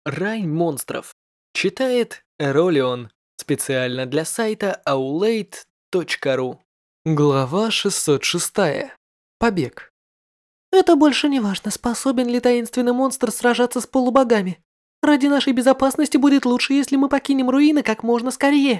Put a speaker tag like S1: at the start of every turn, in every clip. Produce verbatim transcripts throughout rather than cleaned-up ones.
S1: Рай монстров. Читает Эролион. Специально для сайта аулейт точка ру. Глава шестьсот шесть. Побег.
S2: Это больше не важно, способен ли таинственный монстр сражаться с полубогами. Ради нашей безопасности будет лучше, если мы покинем руины как можно скорее.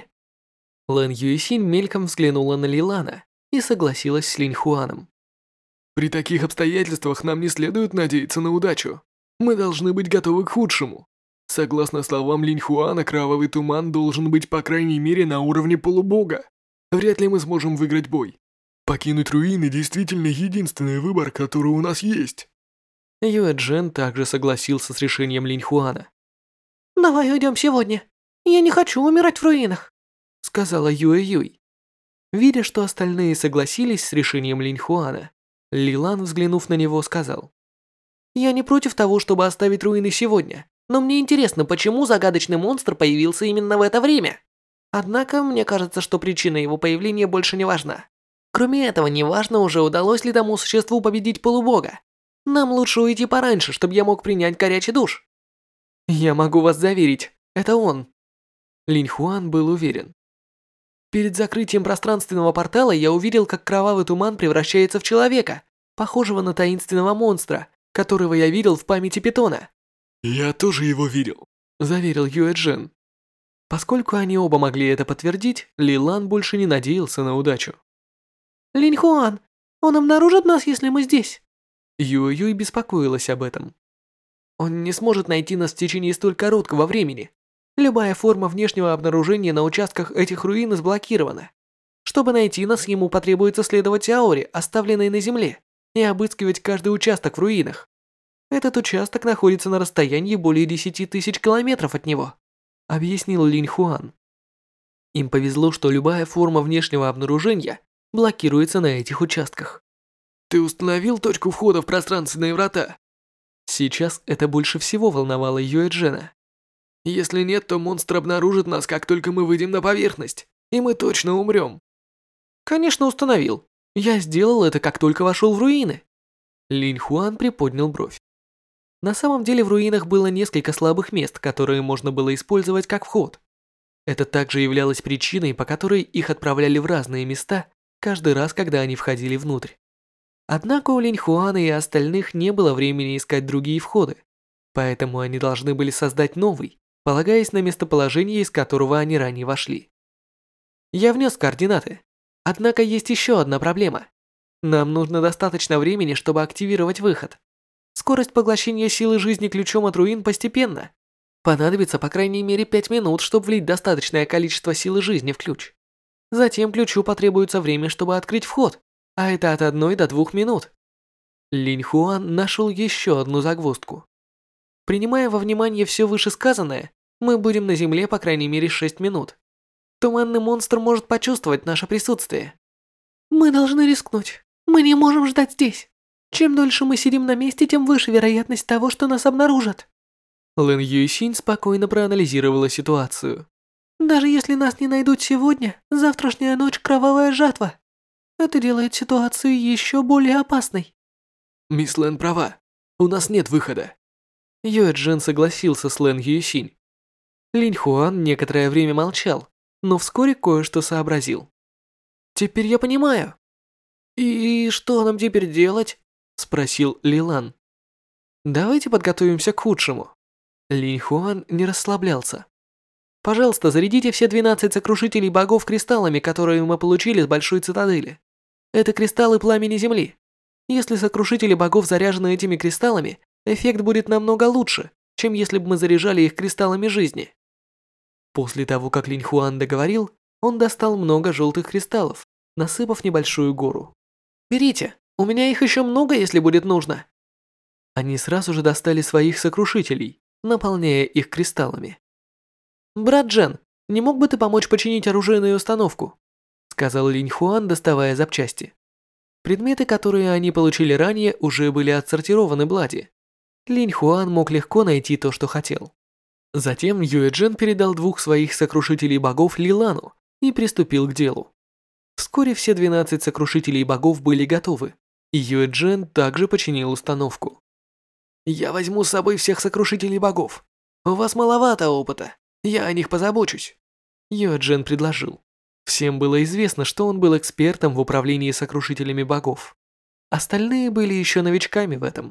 S1: Лэн Юйсинь мельком взглянула на Лилана и согласилась с Линь Хуаном.
S3: При таких обстоятельствах нам не следует надеяться на удачу. Мы должны быть готовы к худшему. Согласно словам Линь Хуана, кровавый туман должен быть по крайней мере на уровне полубога. Вряд ли мы сможем выиграть бой. Покинуть руины действительно единственный выбор, который у нас есть.
S1: Юэ Джен также согласился с решением Линь Хуана.
S2: Давай уйдем сегодня. Я не хочу умирать в руинах,
S1: сказала Юэ Юй. Видя, что остальные согласились с решением Линь Хуана, Лилан, взглянув на него, сказал:
S2: Я не против того, чтобы оставить руины сегодня, но мне интересно, почему загадочный монстр появился именно в это время. Однако, мне кажется, что причина его появления больше не важна. Кроме этого, не важно уже, удалось ли тому существу победить полубога. Нам лучше уйти пораньше, чтобы я мог принять горячий душ.
S1: Я могу вас заверить, это он. Линь Хуан был уверен. Перед закрытием пространственного портала я увидел, как кровавый туман превращается в человека, похожего на таинственного монстра, которого я видел в памяти Питона.
S3: Я тоже его видел,
S1: заверил Юэ Джен. Поскольку они оба могли это подтвердить, Лилан больше не надеялся на удачу.
S2: Линь Хуан, он обнаружит нас, если мы здесь?
S1: Юэ Юй беспокоилась об этом. Он не сможет найти нас в течение столь короткого времени. Любая форма внешнего обнаружения на участках этих руин заблокирована. Чтобы найти нас, ему потребуется следовать ауре, оставленной на земле, и обыскивать каждый участок в руинах. Этот участок находится на расстоянии более десяти тысяч километров от него, объяснил Линь Хуан. Им повезло, что любая форма внешнего обнаружения блокируется на этих участках.
S3: Ты установил точку входа в пространственные врата?
S1: Сейчас это больше всего волновало Юэ Джена.
S3: Если нет, то монстр обнаружит нас, как только мы выйдем на поверхность, и мы точно умрем.
S1: Конечно, установил. Я сделал это, как только вошел в руины. Линь Хуан приподнял бровь. На самом деле в руинах было несколько слабых мест, которые можно было использовать как вход. Это также являлось причиной, по которой их отправляли в разные места каждый раз, когда они входили внутрь. Однако у Линь Хуана и остальных не было времени искать другие входы, поэтому они должны были создать новый, полагаясь на местоположение, из которого они ранее вошли. Я внес координаты, однако есть еще одна проблема. Нам нужно достаточно времени, чтобы активировать выход. Скорость поглощения силы жизни ключом от руин постепенно. Понадобится по крайней мере пять минут, чтобы влить достаточное количество силы жизни в ключ. Затем ключу потребуется время, чтобы открыть вход, а это от одной до двух минут. Линь Хуан нашел еще одну загвоздку. Принимая во внимание все вышесказанное, мы будем на земле по крайней мере шесть минут. Туманный монстр может почувствовать наше присутствие.
S2: Мы должны рискнуть. Мы не можем ждать здесь. Чем дольше мы сидим на месте, тем выше вероятность того, что нас обнаружат.
S1: Лэн Юйсинь спокойно проанализировала ситуацию.
S2: Даже если нас не найдут сегодня, завтрашняя ночь – кровавая жатва. Это делает ситуацию еще более опасной.
S3: Мисс Лэн права. У нас нет выхода.
S1: Юэ Джен согласился с Лэн Юйсинь. Линь Хуан некоторое время молчал, но вскоре кое-что сообразил. «Теперь я понимаю». «И что нам теперь делать?» – спросил Лилан. «Давайте подготовимся к худшему». Линь Хуан не расслаблялся. «Пожалуйста, зарядите все двенадцать сокрушителей богов кристаллами, которые мы получили с большой цитадели. Это кристаллы пламени земли. Если сокрушители богов заряжены этими кристаллами, эффект будет намного лучше, чем если бы мы заряжали их кристаллами жизни». После того, как Линь Хуан договорил, он достал много желтых кристаллов, насыпав небольшую гору. «Берите, у меня их еще много, если будет нужно». Они сразу же достали своих сокрушителей, наполняя их кристаллами. «Брат Джен, не мог бы ты помочь починить оружейную установку?» сказал Линь Хуан, доставая запчасти. Предметы, которые они получили ранее, уже были отсортированы Блади. Линь Хуан мог легко найти то, что хотел. Затем Юэ Джен передал двух своих сокрушителей богов Лилану и приступил к делу. Вскоре все двенадцать сокрушителей богов были готовы, и Юэ Джен также починил установку.
S3: Я возьму с собой всех сокрушителей богов.
S1: У вас маловато опыта. Я о них позабочусь. Юэ Джин предложил. Всем было известно, что он был экспертом в управлении сокрушителями богов. Остальные были еще новичками в этом.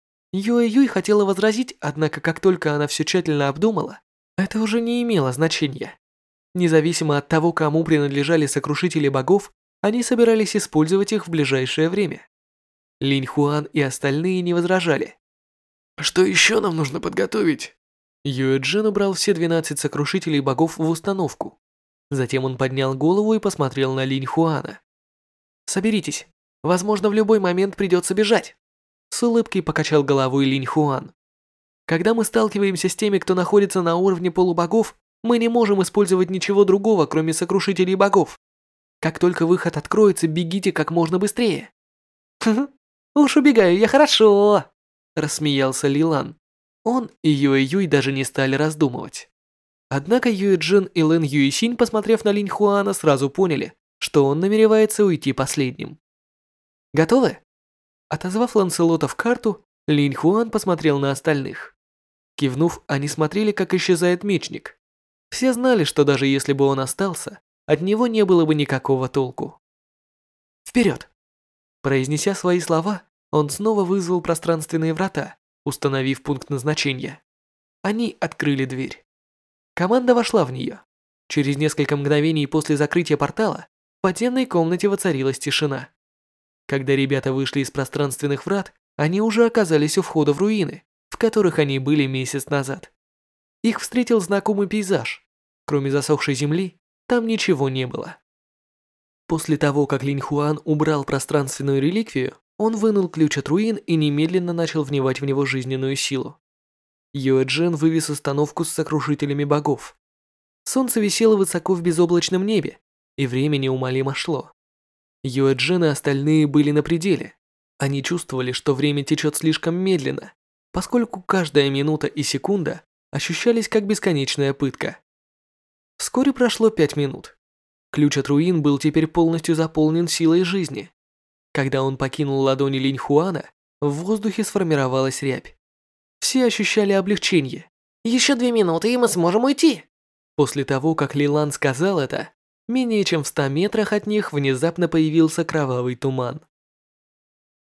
S1: Юэ Юй хотела возразить, однако как только она все тщательно обдумала, это уже не имело значения. Независимо от того, кому принадлежали сокрушители богов, они собирались использовать их в ближайшее время. Линь Хуан и остальные не возражали.
S3: Что еще нам нужно подготовить?
S1: Юэ Джин убрал все двенадцать сокрушителей богов в установку. Затем он поднял голову и посмотрел на Линь Хуана. «Соберитесь. Возможно, в любой момент придется бежать». С улыбкой покачал головой Линь Хуан. «Когда мы сталкиваемся с теми, кто находится на уровне полубогов, мы не можем использовать ничего другого, кроме сокрушителей богов. Как только выход откроется, бегите как можно быстрее». «Хм, уж убегаю я хорошо», – рассмеялся Ли Лан. Он и Юэ Юй даже не стали раздумывать. Однако Юэ Джин и Лэн Юэсинь, посмотрев на Линь Хуана, сразу поняли, что он намеревается уйти последним. «Готовы?» Отозвав Ланселота в карту, Линь Хуан посмотрел на остальных. Кивнув, они смотрели, как исчезает мечник. Все знали, что даже если бы он остался, от него не было бы никакого толку. «Вперед!» Произнеся свои слова, он снова вызвал пространственные врата, установив пункт назначения. Они открыли дверь. Команда вошла в нее. Через несколько мгновений после закрытия портала в подземной комнате воцарилась тишина. Когда ребята вышли из пространственных врат, они уже оказались у входа в руины, в которых они были месяц назад. Их встретил знакомый пейзаж. Кроме засохшей земли, там ничего не было. После того, как Линь Хуан убрал пространственную реликвию, он вынул ключ от руин и немедленно начал вливать в него жизненную силу. Юэ Джин вывез установку с сокрушителями богов. Солнце висело высоко в безоблачном небе, и время неумолимо шло. Юэ Джин и остальные были на пределе. Они чувствовали, что время течет слишком медленно, поскольку каждая минута и секунда ощущались как бесконечная пытка. Вскоре прошло пять минут. Ключ от руин был теперь полностью заполнен силой жизни. Когда он покинул ладони Линь Хуана, в воздухе сформировалась рябь. Все ощущали облегчение.
S2: Еще две минуты, и мы сможем уйти.
S1: После того, как Ли Лан сказал это, менее чем в ста метрах от них внезапно появился кровавый туман.